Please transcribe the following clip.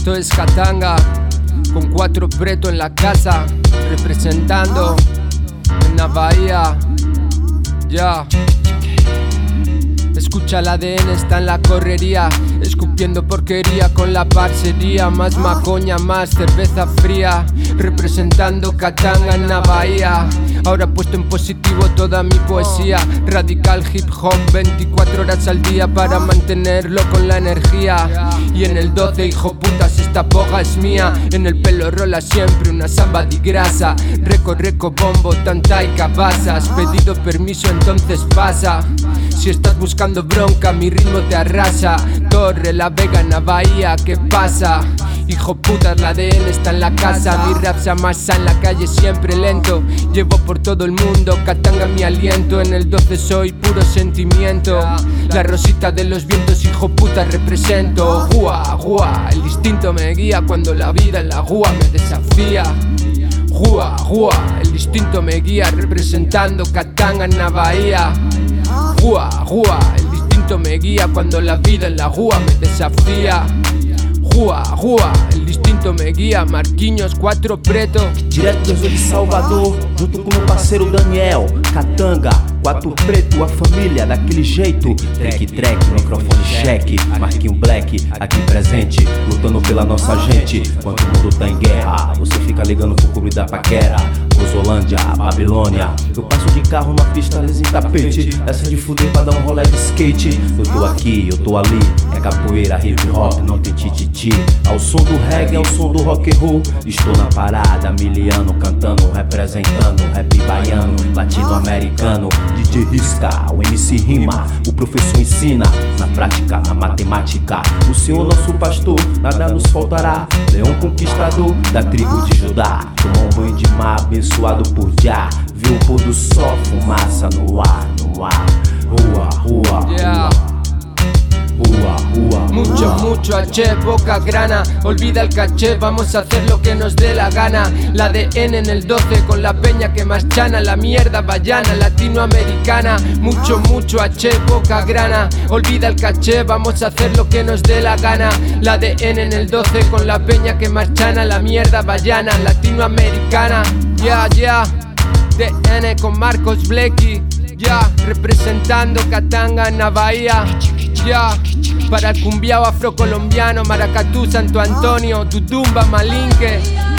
Esto es Katanga, con 4 pretos en la casa, representando en la bahía. Ya. Escucha, el ADN está en la correría, escupiendo porquería con la parcería. Más macoña, más cerveza fría, representando Katanga en la bahía. Ahora puesto en positivo toda mi poesía, radical hip hop 24 horas al día para mantenerlo con la energía. Y en el 12, hijo putas, esta boga es mía. En el pelo rola siempre una samba de grasa. Reco, bombo, tanta y cabazas. Pedido permiso, entonces pasa. Si estás buscando bronca, mi ritmo te arrasa. Torre, La Vega, en la bahía, ¿qué pasa? Hijo putas, la ADN está en la casa. Mi rap se amasa en la calle, siempre lento. Llevo por todo el mundo, Katanga mi aliento. En el 12 soy puro sentimiento. La rosita de los vientos, hijo puta, represento. Gua, gua, el instinto me guía cuando la vida en la gua me desafía. Gua, gua, el instinto me guía representando Katanga en la bahía. Gua, gua, el instinto me guía cuando la vida en la gua me desafía. Gua, gua, el instinto me guia, Marquinhos, 4 preto. Direto do de Salvador, junto com meu parceiro Daniel. Katanga, 4 preto, a família daquele jeito. Track, microfone cheque. Marquinho Black, aqui presente, lutando pela nossa gente. Enquanto o mundo tá em guerra, você fica ligando pro clube da paquera. Rosolândia, Babilônia. Eu passo de carro na pista, lisa em tapete. Essa de fuder pra dar um rolê de skate. Eu tô aqui, eu tô ali. É capoeira, hip hop, não tem tititi. Ao som do reggae, ao som do rock and roll. Estou na parada, miliano, cantando, representando. Rap baiano, latino-americano. DJ risca, o MC rima. O professor ensina, na prática, na matemática. O Senhor nosso pastor, nada nos faltará. Leão conquistador, da tribo de Judá. Tomou um banho de mar, abençoado por Jah. Viu o pôr do sol, fumaça no ar, no ar. Rua, rua, yeah. Rua, rua, Mucho H, poca grana. Olvida el caché, vamos a hacer lo que nos dé la gana. La ADN en el 12 con la peña que más chana. La mierda bayana, latinoamericana. Mucho H, poca grana. Olvida el caché, vamos a hacer lo que nos dé la gana. La ADN en el 12 con la peña que más chana. La mierda bayana, latinoamericana. Ya, DN con Marcos Blecky. Ya, representando Katanga en la bahía. Ya, para el cumbiao afrocolombiano, Maracatú, Santo Antonio, Tutumba, Malinque.